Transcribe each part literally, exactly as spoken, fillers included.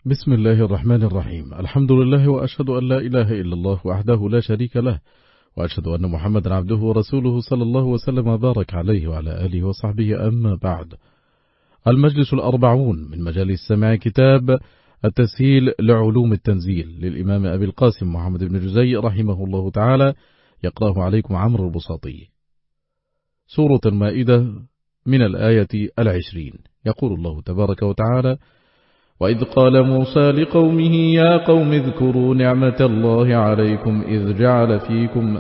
بسم الله الرحمن الرحيم. الحمد لله وأشهد أن لا إله إلا الله وحده لا شريك له، وأشهد أن محمدا عبده ورسوله صلى الله وسلم وبارك عليه وعلى آله وصحبه. أما بعد، المجلس الأربعون من مجالس سماع كتاب التسهيل لعلوم التنزيل للإمام أبي القاسم محمد بن جزي رحمه الله تعالى، يقرأه عليكم عمرو البساطي. سورة المائدة من الآية العشرين. يقول الله تبارك وتعالى: وإذ قال موسى لقومه يا قوم اذكروا نعمة الله عليكم إذ جعل فيكم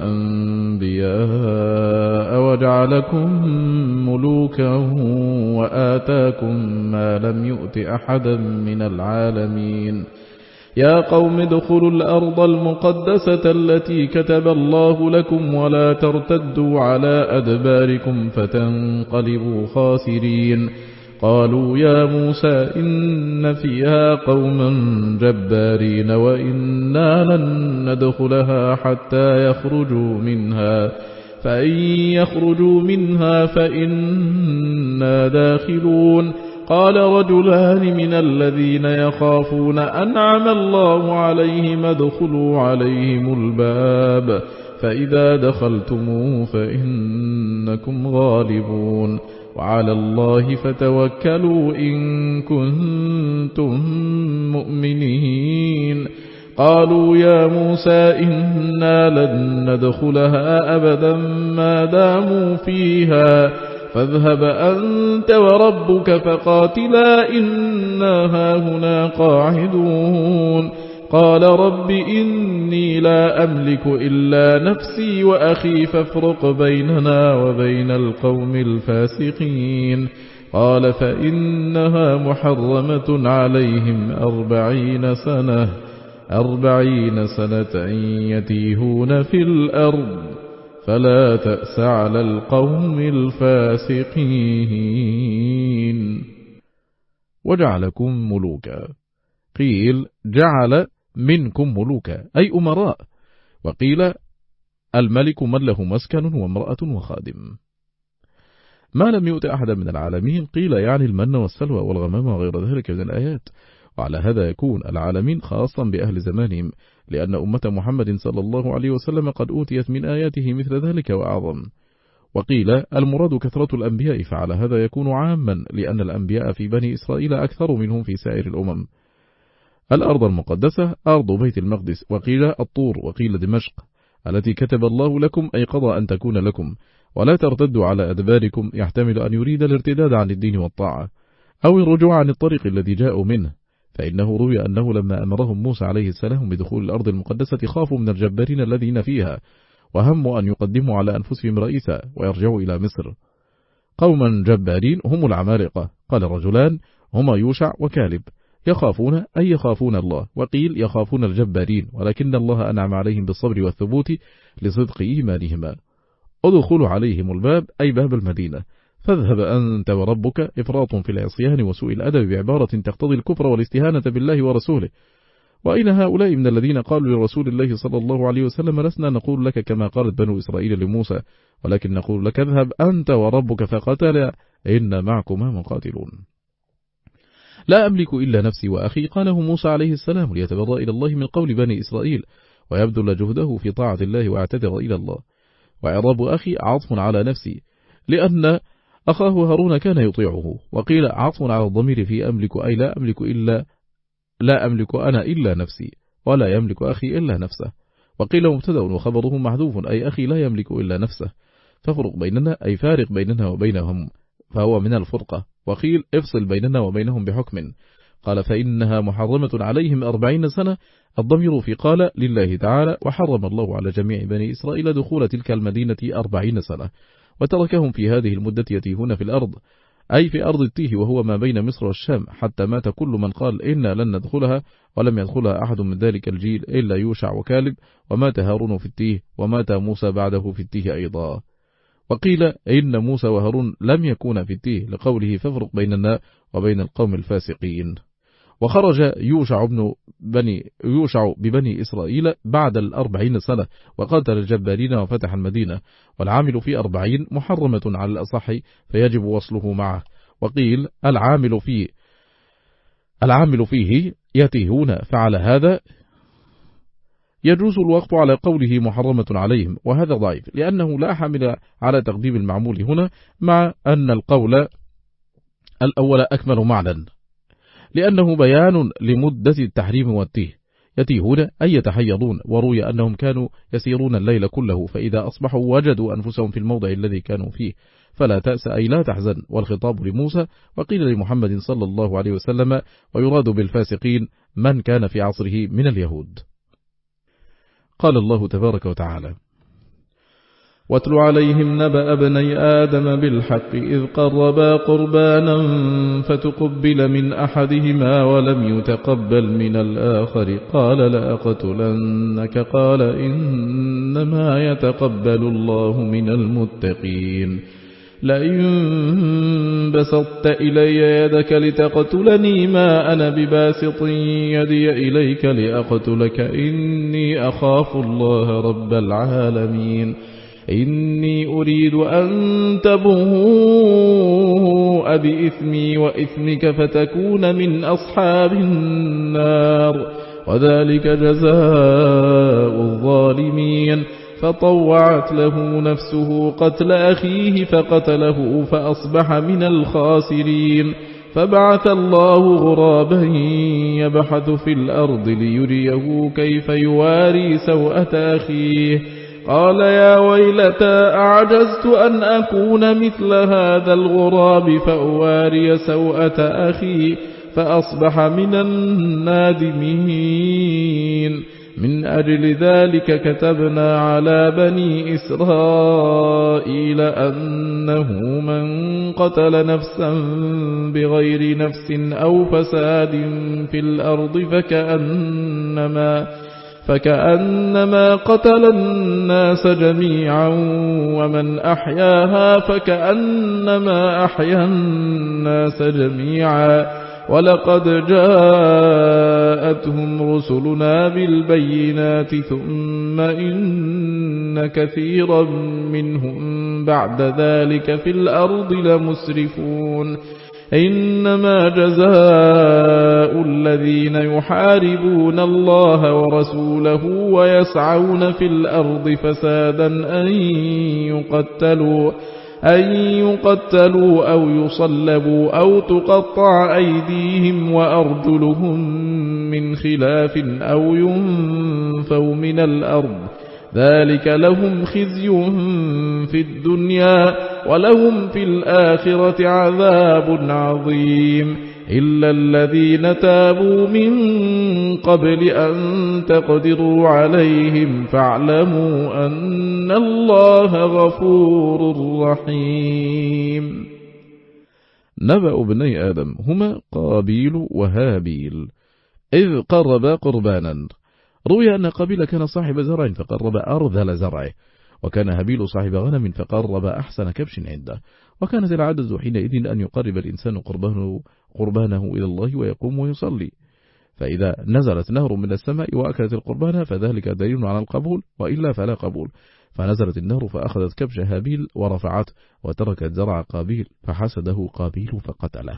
أنبياء وجعلكم ملوكا وآتاكم ما لم يؤت أحدا من العالمين يا قوم ادخلوا الأرض المقدسة التي كتب الله لكم ولا ترتدوا على أدباركم فتنقلبوا خاسرين. قالوا يا موسى إن فيها قوما جبارين وإنا لن ندخلها حتى يخرجوا منها فإن يخرجوا منها فإنا داخلون. قال رجلان من الذين يخافون أنعم الله عليهم ادخلوا عليهم الباب فإذا دخلتموه فإنكم غالبون وعلى الله فتوكلوا إن كنتم مؤمنين. قالوا يا موسى إنا لن ندخلها أبدا ما داموا فيها فاذهب أنت وربك فقاتلا إنا هاهنا قاعدون. قال رب إني لا أملك إلا نفسي وأخي فافرق بيننا وبين القوم الفاسقين. قال فإنها محرمة عليهم أربعين سنة أربعين سنة يتيهون في الأرض فلا تأس على القوم الفاسقين. وجعلكم ملوكا، قيل جعل منكم ملوكا أي أمراء، وقيل الملك من له مسكن وامرأة وخادم. ما لم يؤت أحدا من العالمين قيل يعني المن والسلوى والغمام وغير ذلك من الآيات، وعلى هذا يكون العالمين خاصا بأهل زمانهم، لأن أمة محمد صلى الله عليه وسلم قد أوتيت من آياته مثل ذلك وأعظم. وقيل المراد كثرة الأنبياء، فعلى هذا يكون عاما لأن الأنبياء في بني إسرائيل أكثر منهم في سائر الأمم. الأرض المقدسة أرض بيت المقدس، وقيل الطور، وقيل دمشق التي كتب الله لكم أي قضى أن تكون لكم، ولا ترتدوا على أدباركم يحتمل أن يريد الارتداد عن الدين والطاعة أو الرجوع عن الطريق الذي جاءوا منه، فإنه روي أنه لما أمرهم موسى عليه السلام بدخول الأرض المقدسة خافوا من الجبارين الذين فيها وهموا أن يقدموا على أنفسهم رئيسا ويرجعوا إلى مصر. قوما جبارين هم العمالقة، قال رجلان هما يوشع وكالب، يخافون أي يخافون الله، وقيل يخافون الجبارين ولكن الله أنعم عليهم بالصبر والثبوت لصدق إيمانهما. ادخلوا عليهم الباب أي باب المدينة، فاذهب أنت وربك إفراط في العصيان وسوء الأدب بعبارة تقتضي الكفر والاستهانة بالله ورسوله. وأين هؤلاء من الذين قالوا لرسول الله صلى الله عليه وسلم لسنا نقول لك كما قالت بنو إسرائيل لموسى ولكن نقول لك اذهب أنت وربك فقتل إن معكما مقاتلون. لا أملك إلا نفسي وأخي قاله موسى عليه السلام ليتبرأ إلى الله من قول بني إسرائيل ويبذل جهده في طاعة الله واعتذر إلى الله. وإعراب أخي عطف على نفسي لأن أخاه هارون كان يطيعه، وقيل عطف على الضمير في أملك أي لا أملك إلا لا أملك أنا إلا نفسي ولا يملك أخي إلا نفسه، وقيل مبتدأ وخبره محذوف أي أخي لا يملك إلا نفسه، ففرق بيننا أي فارق بيننا وبينهم فهو من الفرقة، وقيل افصل بيننا وبينهم بحكم. قال فإنها محرمة عليهم أربعين سنة، الضمير في قال لله تعالى، وحرم الله على جميع بني إسرائيل دخول تلك المدينة أربعين سنة، وتركهم في هذه المدة يتيهون في الأرض أي في أرض التيه وهو ما بين مصر والشام، حتى مات كل من قال إنا لن ندخلها، ولم يدخلها أحد من ذلك الجيل إلا يوشع وكالب، ومات هارون في التيه، ومات موسى بعده في التيه أيضا. وقيل إن موسى وهارون لم يكونا في التيه لقوله فافرق بيننا وبين القوم الفاسقين. وخرج يوشع بن بني يوشع ببني إسرائيل بعد الأربعين سنة وقاتل الجبارين وفتح المدينة، والعامل في أربعين محرمة على الأصح فيجب وصله معه. وقيل العامل فيه العامل فيه يتيهون، فعلى هذا يجوز الوقف على قوله محرمة عليهم، وهذا ضعيف لأنه لا حمل على تقديم المعمول هنا، مع أن القول الأول أكمل معنى لأنه بيان لمدة التحريم والتيه. يتيهون أي يتحيضون، وروي أنهم كانوا يسيرون الليل كله، فإذا أصبحوا وجدوا أنفسهم في الموضع الذي كانوا فيه فلا تأس أي لا تحزن، والخطاب لموسى، وقيل لمحمد صلى الله عليه وسلم، ويراد بالفاسقين من كان في عصره من اليهود. قال الله تبارك وتعالى: واتل عليهم نبأ ابني آدم بالحق إذ قربا قربانا فتقبل من أحدهما ولم يتقبل من الآخر قال لأقتلنك قال إنما يتقبل الله من المتقين لئن بسطت إلي يدك لتقتلني ما أنا بباسط يدي إليك لأقتلك إني أخاف الله رب العالمين إني أريد أن تبوء بإثمي وإثمك فتكون من أصحاب النار وذلك جزاء الظالمين. فطوعت له نفسه قتل أخيه فقتله فأصبح من الخاسرين. فبعث الله غرابا يبحث في الأرض ليريه كيف يواري سوءة أخيه قال يا ويلتى أعجزت أن أكون مثل هذا الغراب فأواري سوءة أخي فأصبح من النادمين. من أجل ذلك كتبنا على بني إسرائيل أنه من قتل نفسا بغير نفس أو فساد في الأرض فكأنما فكأنما قتل الناس جميعا ومن أحياها فكأنما أحيا الناس جميعا ولقد جاءتهم رسلنا بالبينات ثم إن كثيرا منهم بعد ذلك في الأرض لمسرفون. إنما جزاء الذين يحاربون الله ورسوله ويسعون في الأرض فسادا أن يقتلوا أن يقتلوا أو يصلبوا أو تقطع أيديهم وأرجلهم من خلاف أو ينفوا من الأرض ذلك لهم خزي في الدنيا ولهم في الآخرة عذاب عظيم. إلا الذين تابوا من قبل أن تقدروا عليهم فاعلموا أن الله غفور رحيم. نبأ ابني آدم هما قابيل وهابيل إذ قربا قربانا. روي أن قابيل كان صاحب زرع فقرب أرذل زرعه، وكان هابيل صاحب غنم فقرب أحسن كبش عنده. وكانت العادة حينئذ أن يقرب الإنسان قربانه, قربانه إلى الله ويقوم ويصلي، فإذا نزلت نهر من السماء وأكلت القربان فذلك دليل على القبول، وإلا فلا قبول. فنزلت النهر فأخذت كبش هابيل ورفعت وتركت زرع قابيل فحسده قابيل فقتله.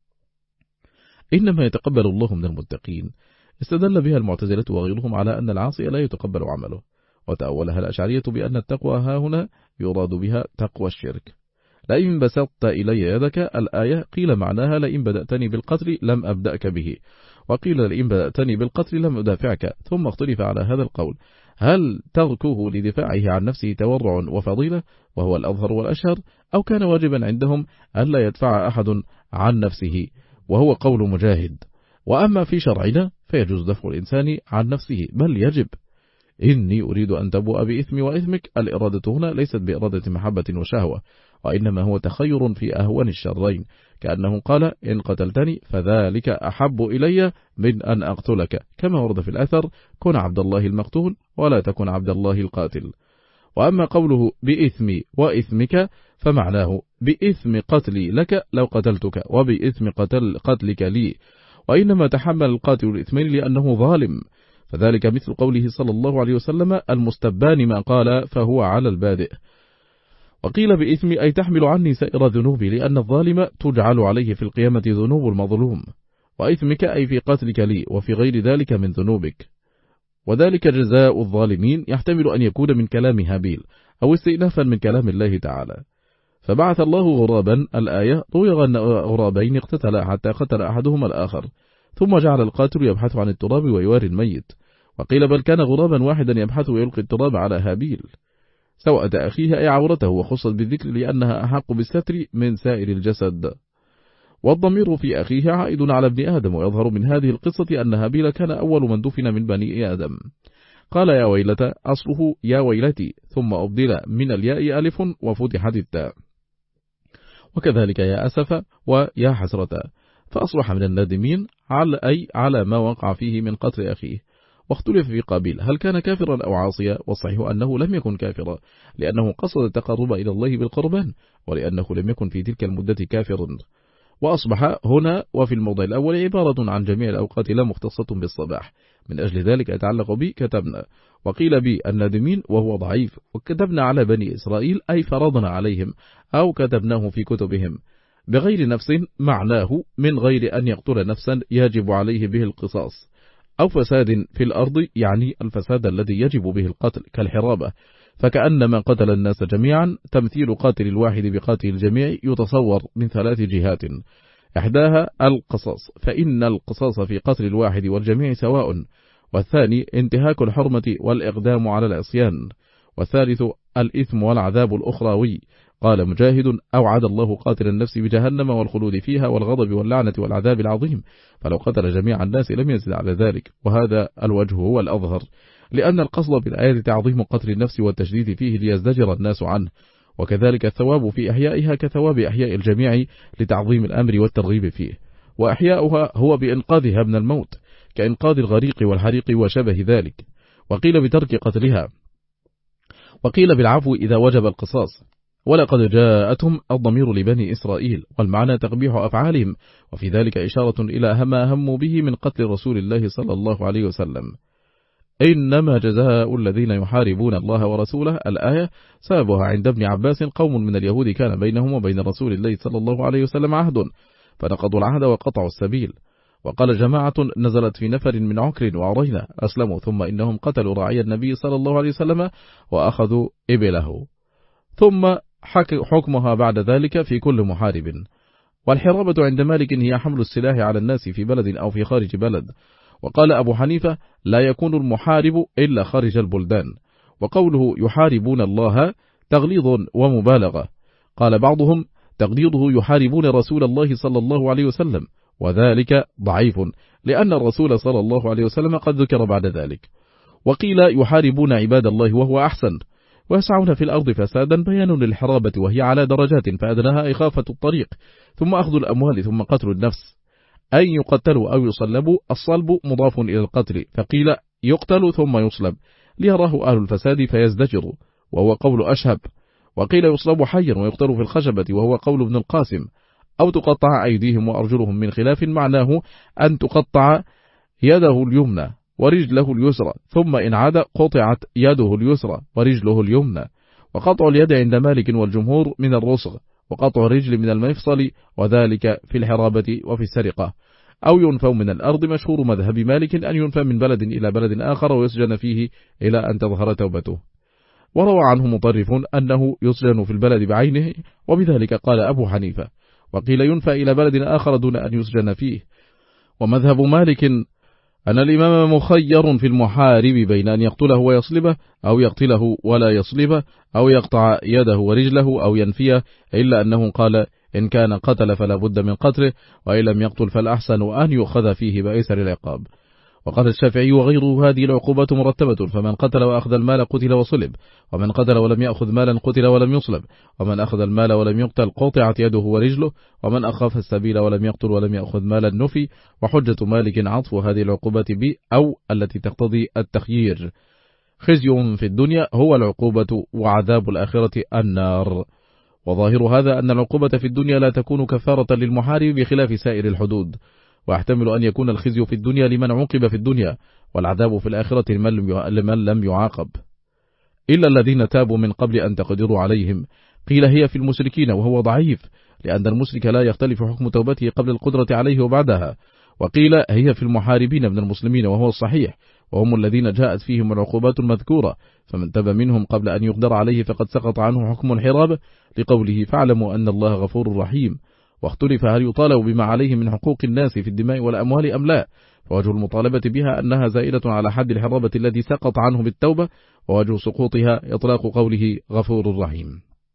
إنما يتقبل الله من المتقين. استدل بها المعتزلة وغيرهم على أن العاصي لا يتقبل عمله، وتأولها الأشعرية بأن التقوى ها هنا يراد بها تقوى الشرك. لئن بسطت إلي يدك الآية قيل معناها لئن بدأتني بالقتل لم أبدأك به، وقيل لئن بدأتني بالقتل لم أدافعك. ثم اختلف على هذا القول، هل تركه لدفاعه عن نفسه تورع وفضيلة وهو الأظهر والأشهر، أو كان واجبا عندهم ألا يدفع أحد عن نفسه وهو قول مجاهد. وأما في شرعنا فيجوز دفع الإنسان عن نفسه، بل يجب. إني أريد أن تبوء بإثمي وإثمك. الإرادة هنا ليست بإرادة محبة وشهوة، وإنما هو تخير في أهون الشرين، كأنه قال إن قتلتني فذلك أحب إلي من أن أقتلك، كما ورد في الأثر كن عبد الله المقتول ولا تكن عبد الله القاتل. وأما قوله بإثمي وإثمك فمعناه بإثم قتلي لك لو قتلتك وبإثم قتل قتلك لي، وإنما تحمل القاتل الإثمين لأنه ظالم، فذلك مثل قوله صلى الله عليه وسلم المستبان ما قال فهو على البادئ. وقيل بإثم أي تحمل عني سائر ذنوبي، لأن الظالم تجعل عليه في القيامة ذنوب المظلوم. وإثمك أي في قتلك لي وفي غير ذلك من ذنوبك. وذلك جزاء الظالمين يحتمل أن يكون من كلام هابيل أو استئنافا من كلام الله تعالى. فبعث الله غرابا الآية روي أن غرابين اقتتلا حتى قتل أحدهما الآخر، ثم جعل القاتل يبحث عن التراب ويواري الميت، وقيل بل كان غرابا واحدا يبحث ويلقي التراب على هابيل. سوءة أخيه أي عورته وخصت بالذكر لأنها أحق بالستر من سائر الجسد. والضمير في أخيه عائد على ابن آدم، ويظهر من هذه القصة أن هابيل كان أول من دفن من بني آدم. قال يا ويلة أصله يا ويلتي، ثم أبدل من الياء ألف وفتحت التاء، وكذلك يا أسف ويا حسرة، فأصبح من النادمين على أي على ما وقع فيه من قتل أخيه. واختلف في قابيل هل كان كافرا أو عاصيا، والصحيح أنه لم يكن كافرا لأنه قصد التقرب إلى الله بالقربان، ولأنه لم يكن في تلك المدة كافرا. وأصبح هنا وفي الموضع الأول عبارة عن جميع الأوقات لا مختصة بالصباح، من أجل ذلك يتعلق بي كتبنا. وقيل بي النادمين وهو ضعيف، وكتبنا على بني إسرائيل أي فرضنا عليهم أو كتبناه في كتبهم بغير نفس، معناه من غير أن يقتل نفسا يجب عليه به القصاص، أو فساد في الأرض يعني الفساد الذي يجب به القتل كالحرابة، فكأنما قتل الناس جميعا. تمثيل قاتل الواحد بقاتل الجميع يتصور من ثلاث جهات، إحداها القصاص، فإن القصاص في قتل الواحد والجميع سواء، والثاني انتهاك الحرمة والإقدام على العصيان، والثالث الإثم والعذاب الأخروي. قال مجاهد أوعد الله قاتل النفس بجهنم والخلود فيها والغضب واللعنة والعذاب العظيم، فلو قتل جميع الناس لم يزد على ذلك، وهذا الوجه هو الأظهر، لأن القصد بالآية تعظيم قتل النفس والتشديد فيه ليزدجر الناس عنه، وكذلك الثواب في إحيائها كثواب إحياء الجميع لتعظيم الأمر والترغيب فيه، وإحياؤها هو بإنقاذها من الموت كإنقاذ الغريق والحريق وشبه ذلك. وقيل بترك قتلها، وقيل بالعفو إذا وجب القصاص. ولقد جاءتهم الضمير لبني إسرائيل، والمعنى تقبيح أفعالهم، وفي ذلك إشارة إلى ما هموا به من قتل رسول الله صلى الله عليه وسلم. إنما جزاء الذين يحاربون الله ورسوله الآية سببها عند ابن عباس قوم من اليهود كان بينهم وبين رسول الله صلى الله عليه وسلم عهد فنقضوا العهد وقطعوا السبيل. وقال جماعة نزلت في نفر من عكر وعرينة أسلموا، ثم إنهم قتلوا راعي النبي صلى الله عليه وسلم وأخذوا إبله، ثم حكمها بعد ذلك في كل محارب. والحرابة عند مالك هي حمل السلاح على الناس في بلد أو في خارج بلد. وقال أبو حنيفة لا يكون المحارب إلا خارج البلدان. وقوله يحاربون الله تغليظ ومبالغة. قال بعضهم تغليظه يحاربون رسول الله صلى الله عليه وسلم، وذلك ضعيف لأن الرسول صلى الله عليه وسلم قد ذكر بعد ذلك. وقيل يحاربون عباد الله وهو أحسن، ويسعون في الأرض فسادا بيان للحرابة، وهي على درجات، فأدناها إخافة الطريق، ثم أخذ الأموال، ثم قتل النفس، أن يقتلوا أو يصلبوا. الصلب مضاف إلى القتل، فقيل يقتل ثم يصلب ليراه أهل الفساد فيزدجروا، وهو قول أشهب. وقيل يصلب حيا ويقتل في الخشبة، وهو قول ابن القاسم. أو تقطع أيديهم وأرجلهم من خلاف، معناه أن تقطع يده اليمنى ورجله اليسرى، ثم إن عاد قطعت يده اليسرى ورجله اليمنى. وقطع اليد عند مالك والجمهور من الرسغ، وقطع الرجل من المفصل، وذلك في الحرابة وفي السرقة. أو ينفى من الأرض، مشهور مذهب مالك أن ينفى من بلد إلى بلد آخر ويسجن فيه إلى أن تظهر توبته. وروى عنه مطرف أنه يسجن في البلد بعينه، وبذلك قال أبو حنيفة. وقيل ينفى إلى بلد آخر دون أن يسجن فيه. ومذهب مالك أن الإمام مخير في المحارب بين أن يقتله ويصلبه، أو يقتله ولا يصلبه، أو يقطع يده ورجله، أو ينفيه، إلا أنه قال إن كان قتل فلا بد من قتله، وإن لم يقتل فالأحسن أن يؤخذ فيه بأيسر العقاب. وقال الشافعي وغيره هذه العقوبة مرتبة، فمن قتل وأخذ المال قتل وصلب، ومن قتل ولم يأخذ مالا قتل ولم يصلب، ومن أخذ المال ولم يقتل قطعت يده ورجله، ومن أخاف السبيل ولم يقتل ولم يأخذ مالا نفي. وحجة مالك عطف هذه العقوبة ب أو التي تقتضي التخيير. خزي في الدنيا هو العقوبة، وعذاب الآخرة النار. وظاهر هذا أن العقوبة في الدنيا لا تكون كفارة للمحارب بخلاف سائر الحدود، ويحتمل أن يكون الخزي في الدنيا لمن عوقب في الدنيا، والعذاب في الآخرة لمن لم يعاقب، إلا الذين تابوا من قبل أن تقدروا عليهم. قيل هي في المشركين، وهو ضعيف، لأن المشرك لا يختلف حكم توبته قبل القدرة عليه وبعدها. وقيل هي في المحاربين من المسلمين وهو الصحيح، وهم الذين جاءت فيهم العقوبات المذكورة، فمن تاب منهم قبل أن يقدر عليه فقد سقط عنه حكم الحراب، لقوله فاعلموا أن الله غفور رحيم. واختلف هل يطالب بما عليه من حقوق الناس في الدماء والأموال أم لا، فوجه المطالبة بها أنها زائلة على حد الحرابة الذي سقط عنه بالتوبة، ووجه سقوطها إطلاق قوله غفور رحيم.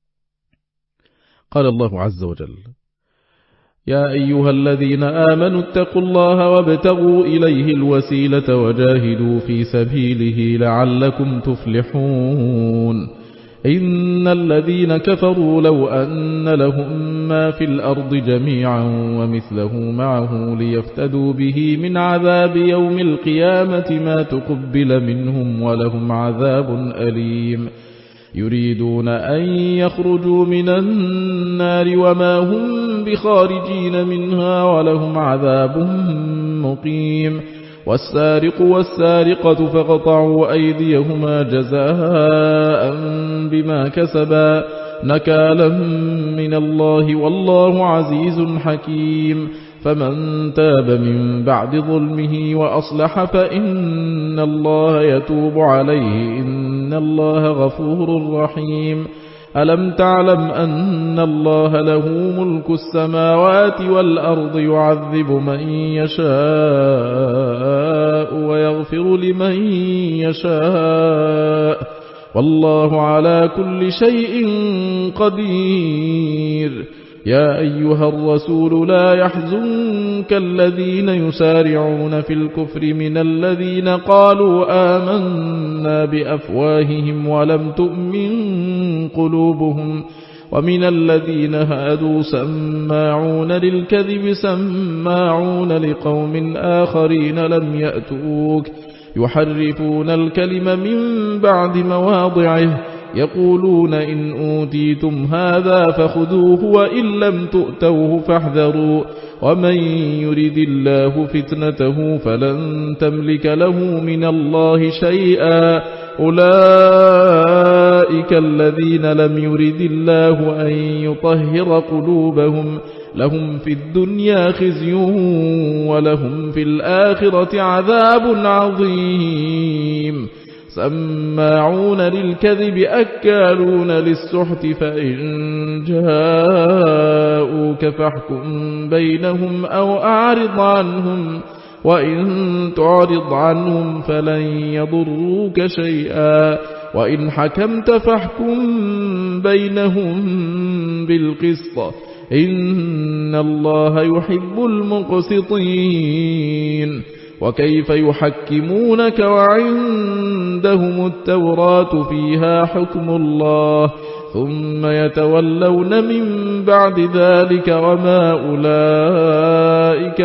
قال الله عز وجل: يا أيها الذين آمنوا اتقوا الله وابتغوا إليه الوسيلة وجاهدوا في سبيله لعلكم تفلحون. إن الذين كفروا لو أن لهم ما في الأرض جميعا ومثله معه ليفتدوا به من عذاب يوم القيامة ما تقبل منهم ولهم عذاب أليم. يريدون أن يخرجوا من النار وما هم بخارجين منها ولهم عذاب مقيم. والسارق والسارقة فقطعوا أيديهما جزاء بما كسبا نكالا من الله والله عزيز حكيم. فمن تاب من بعد ظلمه وأصلح فإن الله يتوب عليه إن الله غفور رحيم. ألم تعلم أن الله له ملك السماوات والأرض يعذب من يشاء ويغفر لمن يشاء والله على كل شيء قدير. يا أيها الرسول لا يحزنك الذين يسارعون في الكفر من الذين قالوا آمنا بأفواههم ولم تؤمن قلوبهم ومن الذين هادوا سماعون للكذب سماعون لقوم آخرين لم يأتوك يحرفون الكلم من بعد مواضعه يقولون إن أوتيتم هذا فخذوه وإن لم تؤتوه فاحذروا ومن يرد الله فتنته فلن تملك له من الله شيئا أولئك الذين لم يرد الله أن يطهر قلوبهم لهم في الدنيا خزي ولهم في الآخرة عذاب عظيم. سماعون للكذب أكالون للسحت فإن جاءوك فاحكم بينهم أو أعرض عنهم وإن تعرض عنهم فلن يضروك شيئا وإن حكمت فاحكم بينهم بالقسط إن الله يحب المقسطين. وكيف يحكمونك وعندهم التوراة فيها حكم الله ثم يتولون من بعد ذلك وما أولئك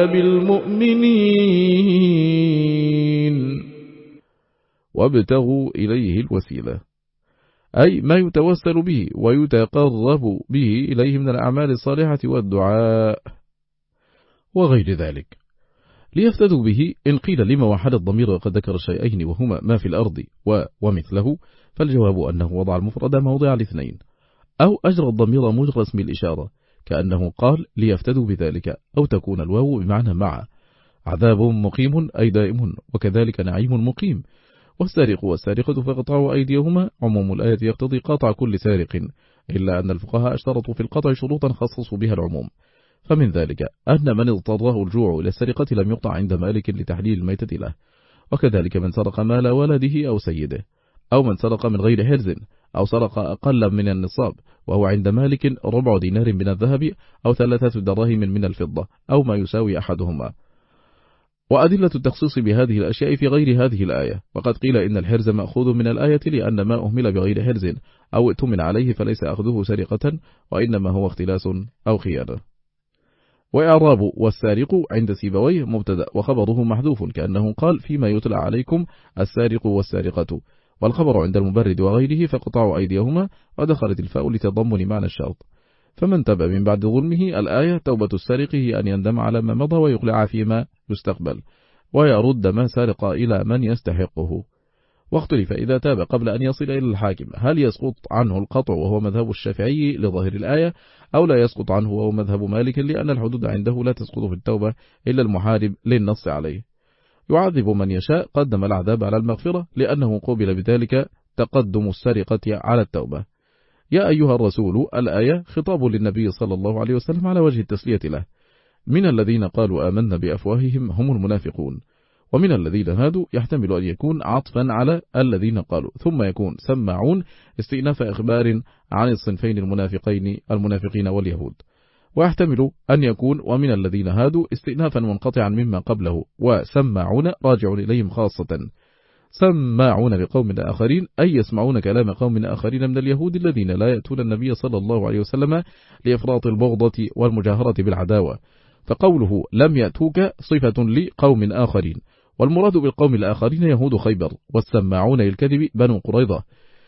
بالمؤمنين. وابتغوا إليه الوسيلة أي ما يتوسل به ويتقرب به إليه من الأعمال الصالحة والدعاء وغير ذلك ليفتدوا به. إن قيل لما وحد الضمير وقد ذكر الشيئين وهما ما في الأرض و ومثله، فالجواب أنه وضع المفرد موضع الاثنين، أو أجرى الضمير مجرى اسم الإشارة كأنه قال ليفتدوا بذلك، أو تكون الواو بمعنى مع. عذاب مقيم أي دائم، وكذلك نعيم مقيم. والسارق والسارقة فقطعوا أيديهما، عموم الآية يقتضي قطع كل سارق، إلا أن الفقهاء اشترطوا في القطع شروطا خصصوا بها العموم، فمن ذلك أن من اضطره الجوع إلى السرقة لم يقطع عند مالك لتحليل الميتة له، وكذلك من سرق مال ولده أو سيده، أو من سرق من غير حرز، أو سرق أقل من النصاب وهو عند مالك ربع دينار من الذهب أو ثلاثة دراهم من الفضة أو ما يساوي أحدهما. وأدلة التخصيص بهذه الأشياء في غير هذه الآية، وقد قيل إن الحرز مأخوذ من الآية لأن ما أهمل بغير حرز أو ائتمن عليه فليس أخذه سرقة وإنما هو اختلاس أو خيانة. وإعراب والسارق عند سيبويه مبتدأ وخبره محذوف كأنه قال فيما يتلى عليكم السارق والسارقة، والخبر عند المبرد وغيره فقطعوا أيديهما، ودخلت الفاء لتضمن معنى الشرط. فمن تاب من بعد ظلمه الآية توبة السارق هي أن يندم على ما مضى ويقلع فيما يستقبل ويرد ما سرق إلى من يستحقه. واختلف إذا تاب قبل أن يصل إلى الحاكم هل يسقط عنه القطع وهو مذهب الشافعي لظاهر الآية أو لا يسقط عنه وهو مذهب مالك لأن الحدود عنده لا تسقط في التوبة إلا المحارب للنص عليه. يعذب من يشاء، قدم العذاب على المغفرة لأنه قبل بذلك تقدم السرقة على التوبة. يا أيها الرسول الآية خطاب للنبي صلى الله عليه وسلم على وجه التسلية له. من الذين قالوا آمنا بأفواههم هم المنافقون، ومن الذين هادوا يحتمل أن يكون عطفا على الذين قالوا، ثم يكون سماعون استئناف إخبار عن الصنفين المنافقين المنافقين واليهود، ويحتمل أن يكون ومن الذين هادوا استئنافا منقطعا مما قبله، وسماعون راجع إليهم خاصة. سماعون لقوم آخرين أي يسمعون كلام قوم آخرين من اليهود الذين لا يأتون النبي صلى الله عليه وسلم لإفراط البغضة والمجاهرة بالعداوة، فقوله لم يأتوك صفة لقوم آخرين، والمراد بالقوم الآخرين يهود خيبر، والسماعون للكذب بنو قريظة.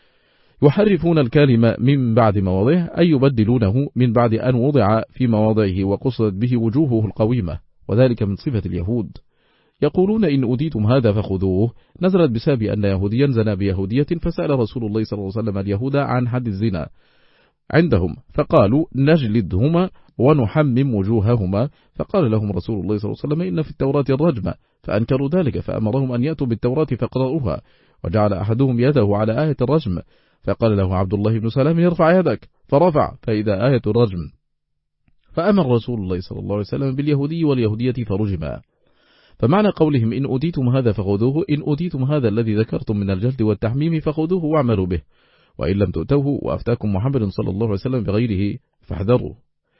يحرفون الكلمة من بعد مواضعه أي يبدلونه من بعد أن وضع في مواضعه وقصدت به وجوهه القويمة، وذلك من صفة اليهود. يقولون إن أوديتم هذا فخذوه، نزلت بسبب أن يهوديا زنى بيهودية فسأل رسول الله صلى الله عليه وسلم اليهود عن حد الزنا عندهم، فقالوا نجلدهما ونحمم وجوههما، فقال لهم رسول الله صلى الله عليه وسلم إن في التوراة الرجم، فأنكروا ذلك فأمرهم أن يأتوا بالتوراة فقرأوها، وجعل أحدهم يده على آية الرجم، فقال له عبد الله بن سلام يرفع يدك، فرفع فإذا آية الرجم، فأمر رسول الله صلى الله عليه وسلم باليهودي واليهودية فرجما. فمعنى قولهم إن أوديتم هذا فخذوه، إن أوديتم هذا الذي ذكرتم من الجلد والتحميم فخذوه واعملوا به، وإن لم تؤتوه وأفتاكم محمد صلى الله عليه وسلم بغيره فاحذروا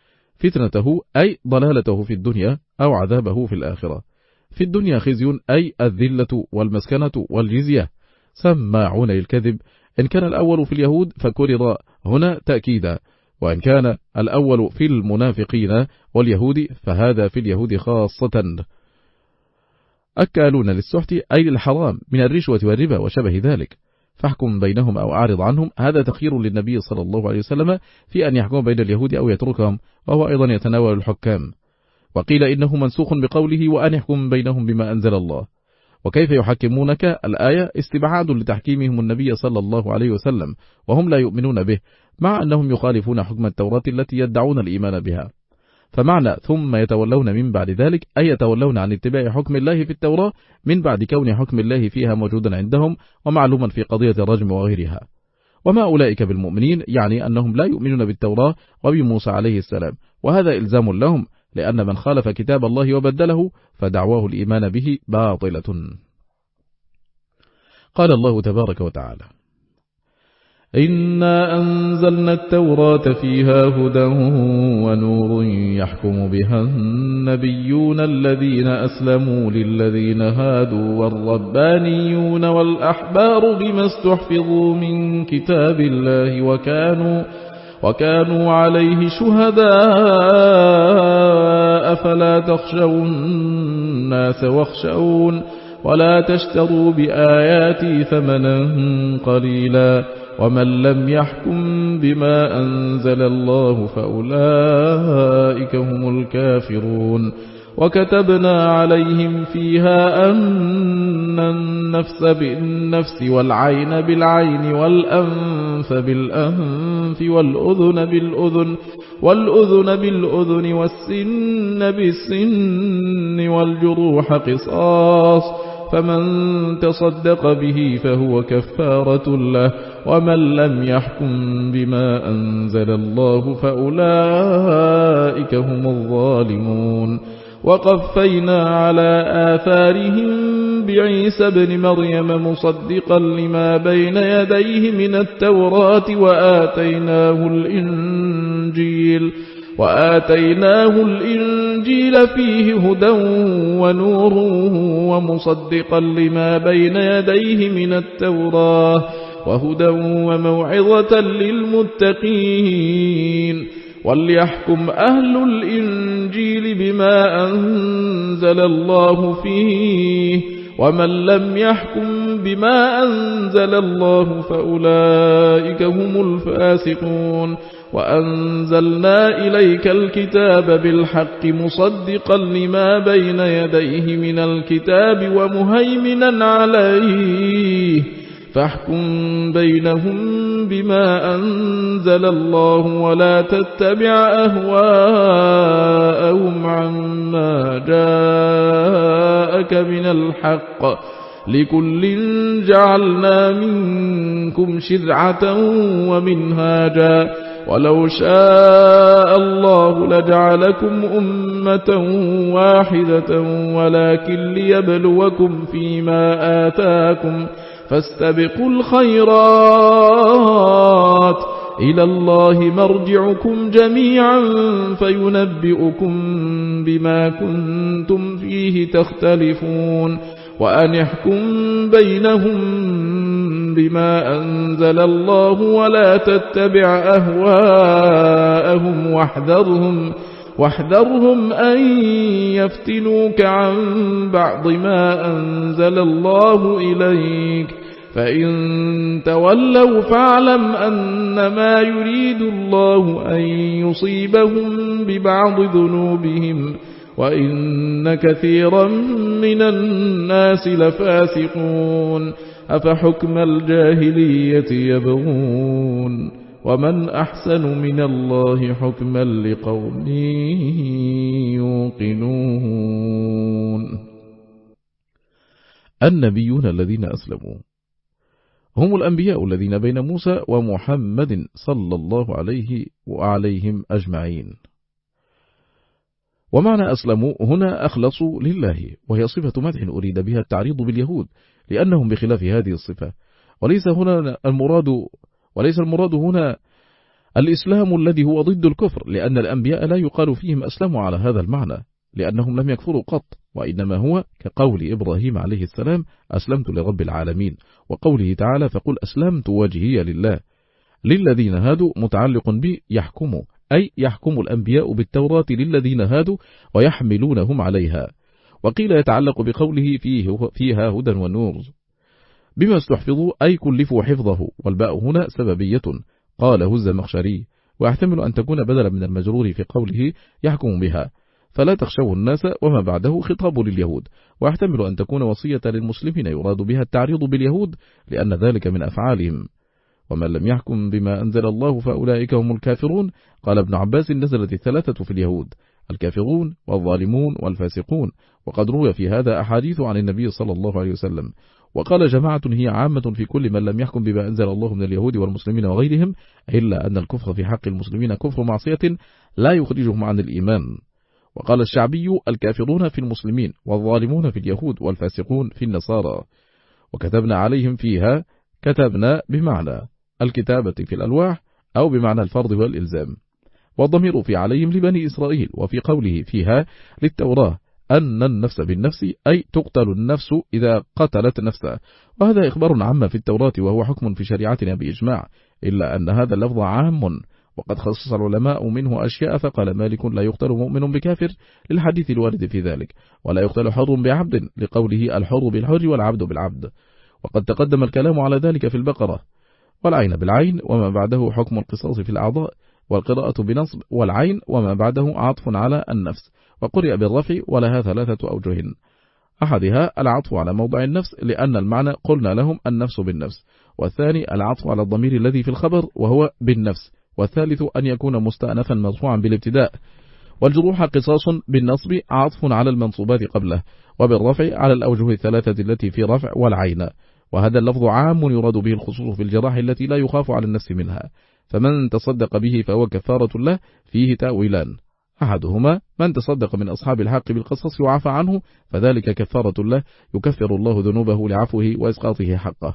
فتنته أي ضلالته في الدنيا أو عذابه في الآخرة. في الدنيا خزي أي الذلة والمسكنة والجزية. سماعون للكذب إن كان الأول في اليهود فكرر هنا تأكيدا، وإن كان الأول في المنافقين واليهود فهذا في اليهود خاصة. أكالون للسحت أي للحرام من الرشوة والربا وشبه ذلك، فاحكم بينهم أو أعرض عنهم، هذا تخير للنبي صلى الله عليه وسلم في أن يحكم بين اليهود أو يتركهم، وهو أيضا يتناول الحكام. وقيل إنه منسوخ بقوله وأن يحكم بينهم بما أنزل الله. وكيف يحكمونك الآية استبعاد لتحكيمهم النبي صلى الله عليه وسلم وهم لا يؤمنون به، مع أنهم يخالفون حكم التوراة التي يدعون الإيمان بها. فمعنى ثم يتولون من بعد ذلك أي يتولون عن اتباع حكم الله في التوراة من بعد كون حكم الله فيها موجودا عندهم ومعلوما في قضية الرجم وغيرها. وما أولئك بالمؤمنين يعني أنهم لا يؤمنون بالتوراة وبموسى عليه السلام، وهذا إلزام لهم، لأن من خالف كتاب الله وبدله فدعواه الإيمان به باطلة. قال الله تبارك وتعالى إنا أنزلنا التوراة فيها هدى ونور يحكم بها النبيون الذين أسلموا للذين هادوا والربانيون والأحبار بما استحفظوا من كتاب الله وكانوا, وكانوا عليه شهداء فلا تخشوا الناس واخشون ولا تشتروا بآياتي ثمنا قليلا ومن لم يحكم بما أنزل الله فأولئك هم الكافرون. وكتبنا عليهم فيها أن النفس بالنفس والعين بالعين والأنف بالأنف والأذن بالأذن والأذن بالأذن والسن بالسن والجروح قصاص، فمن تصدق به فهو كفارة له ومن لم يحكم بما أنزل الله فأولئك هم الظالمون. وقفينا على آثارهم بعيسى ابن مريم مصدقا لما بين يديه من التوراة وآتيناه الإنجيل وآتيناه الإنجيل فيه هدى ونور ومصدقا لما بين يديه من التوراة وهدى وموعظة للمتقين. وليحكم أهل الإنجيل بما أنزل الله فيه ومن لم يحكم بما أنزل الله فأولئك هم الفاسقون. وأنزلنا إليك الكتاب بالحق مصدقا لما بين يديه من الكتاب ومهيمنا عليه فاحكم بينهم بما أنزل الله ولا تتبع أهواءهم عما جاءك من الحق لكل جعلنا منكم شرعة ومنهاجا ولو شاء الله لجعلكم أمة واحدة ولكن ليبلوكم فيما آتاكم فاستبقوا الخيرات إلى الله مرجعكم جميعا فينبئكم بما كنتم فيه تختلفون وأن احكم بينهم بما أنزل الله ولا تتبع أهواءهم واحذرهم واحذرهم أن يفتنوك عن بعض ما أنزل الله إليك فإن تولوا فاعلم أنما يريد الله أن يصيبهم ببعض ذنوبهم وإن كثيرا من الناس لفاسقون أفحكم الجاهلية يبغون ومن أحسن من الله حكما لقوم يوقنون. النبيون الذين أسلموا هم الأنبياء الذين بين موسى ومحمد صلى الله عليه وعليهم أجمعين. ومعنى أسلموا هنا أخلصوا لله، وهي صفة مدح أريد بها التعريض باليهود لأنهم بخلاف هذه الصفة، وليس هنا المراد وليس المراد هنا الإسلام الذي هو ضد الكفر، لأن الأنبياء لا يقال فيهم أسلموا على هذا المعنى لأنهم لم يكفروا قط، وإنما هو كقول إبراهيم عليه السلام أسلمت لرب العالمين، وقوله تعالى فقل أسلمت وجهي لله. للذين هادوا متعلق بي يحكموا، أي يحكم الأنبياء بالتوراة للذين هادوا ويحملونهم عليها. وقيل يتعلق بقوله فيه فيها هدى ونور بما استحفظوا أي كلفوا حفظه، والباء هنا سببية قاله الزمخشري، ويحتمل أن تكون بدلا من المجرور في قوله يحكم بها فلا تخشوا الناس وما بعده خطاب لليهود، ويحتمل أن تكون وصية للمسلمين يراد بها التعريض باليهود لأن ذلك من أفعالهم. ومن لم يحكم بما أنزل الله فأولئك هم الكافرون. قال ابن عباس نزلت الثلاثة في اليهود الكافرون والظالمون والفاسقون، وقد روي في هذا أحاديث عن النبي صلى الله عليه وسلم. وقال جماعة هي عامة في كل من لم يحكم بما أنزل الله من اليهود والمسلمين وغيرهم، إلا أن الكفر في حق المسلمين كفر معصية لا يخرجهم عن الإيمان. وقال الشعبي الكافرون في المسلمين والظالمون في اليهود والفاسقون في النصارى. وكتبنا عليهم فيها كتبنا بمعنى الكتابة في الألواح أو بمعنى الفرض والإلزام، والضمير في عليهم لبني إسرائيل. وفي قوله فيها للتوراة أن النفس بالنفس أي تقتل النفس إذا قتلت نفسها، وهذا إخبار عام في التوراة وهو حكم في شريعتنا بإجماع، إلا أن هذا اللفظ عام وقد خصص العلماء منه أشياء، فقال مالك لا يقتل مؤمن بكافر للحديث الوارد في ذلك، ولا يقتل حر بعبد لقوله الحر بالحر والعبد بالعبد. وقد تقدم الكلام على ذلك في البقرة. والعين بالعين وما بعده حكم القصاص في الأعضاء، والقراءة بنصب والعين وما بعده عطف على النفس، وقرئ بالرفع ولها ثلاثة أوجه. أحدها العطف على موضع النفس لأن المعنى قلنا لهم النفس بالنفس، والثاني العطف على الضمير الذي في الخبر وهو بالنفس، والثالث أن يكون مستأنفا مرفوعا بالابتداء. والجروح قصاص بالنصب عطف على المنصوبات قبله، وبالرفع على الأوجه الثلاثة التي في رفع والعين. وهذا اللفظ عام يراد به الخصوص في الجراح التي لا يخاف على النفس منها، فمن تصدق به فهو كفارة له فيه تأويلان، أحدهما من تصدق من أصحاب الحق بالقصص وعفى عنه فذلك كفارة له يكفر الله ذنوبه لعفوه وإسقاطه حقه،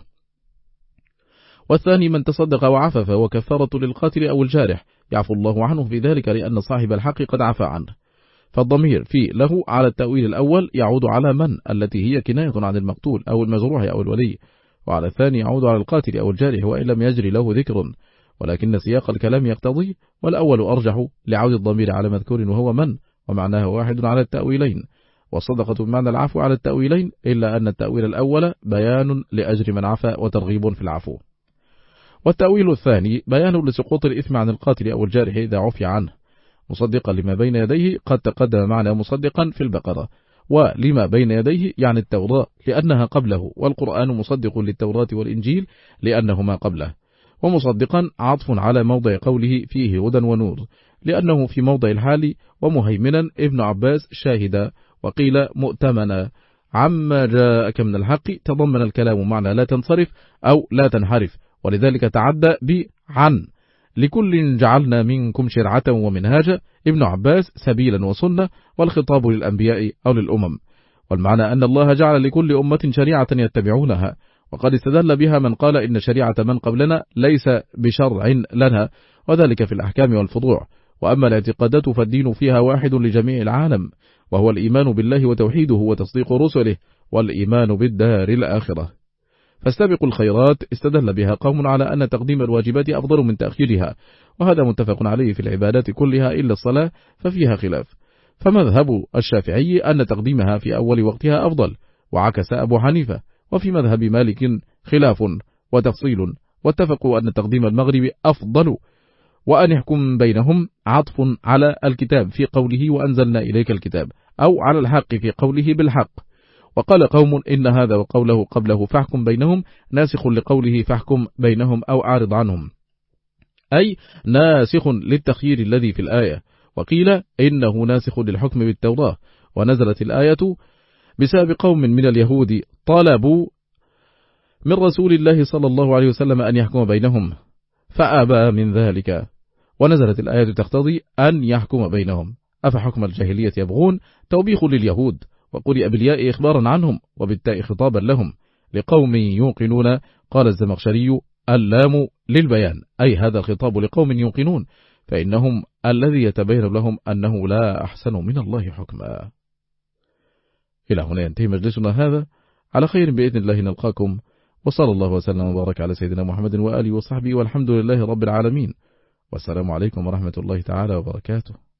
والثاني من تصدق وعفى فهو كفارة للقاتل أو الجارح يعفو الله عنه في ذلك لأن صاحب الحق قد عفى عنه. فالضمير في له على التأويل الأول يعود على من التي هي كناية عن المقتول أو المجروح أو الولي، وعلى الثاني يعود على القاتل أو الجارح وإن لم يجري له ذكر، ولكن سياق الكلام يقتضي، والأول أرجح لعود الضمير على مذكور وهو من، ومعناه واحد على التأويلين، والصدقة بمعنى العفو على التأويلين، إلا أن التأويل الأول بيان لأجر من عفى وترغيب في العفو، والتأويل الثاني بيان لسقوط الإثم عن القاتل أو الجارح إذا عفي عنه، مصدقا لما بين يديه قد تقدم معنى مصدقا في البقرة. ولما بين يديه يعني التوراة لأنها قبله، والقرآن مصدق للتوراة والإنجيل لأنهما قبله. ومصدقا عطف على موضع قوله فيه هدى ونور لأنه في موضع الحال، ومهيمنا ابن عباس شاهدا، وقيل مؤتمنا عما جاءك من الحق تضمن الكلام معنى لا تنصرف أو لا تنحرف، ولذلك تعدى بعن لكل جعلنا منكم شرعة ومنهاجا، ابن عباس سبيلا وسنة، والخطاب للأنبياء أو للأمم. والمعنى أن الله جعل لكل أمة شريعة يتبعونها، وقد استدل بها من قال إن شريعة من قبلنا ليس بشرع لنا، وذلك في الأحكام والفروع. وأما الاعتقادات فالدين فيها واحد لجميع العالم، وهو الإيمان بالله وتوحيده وتصديق رسله والإيمان بالدار الآخرة. فاستبقوا الخيرات استدل بها قوم على أن تقديم الواجبات أفضل من تأخيرها، وهذا متفق عليه في العبادات كلها إلا الصلاة ففيها خلاف. فمذهب الشافعي أن تقديمها في أول وقتها أفضل، وعكس أبو حنيفة. وفي مذهب مالك خلاف وتفصيل، واتفقوا أن تقديم المغرب أفضل، وأن يحكم بينهم عطف على الكتاب في قوله وأنزلنا إليك الكتاب، أو على الحق في قوله بالحق. وقال قوم إن هذا وقوله قبله فاحكم بينهم ناسخ لقوله فاحكم بينهم أو أعرض عنهم، أي ناسخ للتخيير الذي في الآية. وقيل إنه ناسخ للحكم بالتوراة، ونزلت الآية بسبب قوم من اليهود طلبوا من رسول الله صلى الله عليه وسلم أن يحكم بينهم فأبى من ذلك، ونزلت الآية تقتضي أن يحكم بينهم. أفحكم الجاهلية يبغون توبيخ لليهود، وقرئ بالياء إخبارا عنهم وبالتاء خطابا لهم لقوم يوقنون. قال الزمخشري اللام للبيان، أي هذا الخطاب لقوم يوقنون، فإنهم الذي يتبين لهم أنه لا أحسن من الله حكما. إلى هنا ينتهي مجلسنا هذا، على خير بإذن الله نلقاكم، وصلى الله وسلم وبارك على سيدنا محمد وآله وصحبه، والحمد لله رب العالمين، والسلام عليكم ورحمة الله تعالى وبركاته.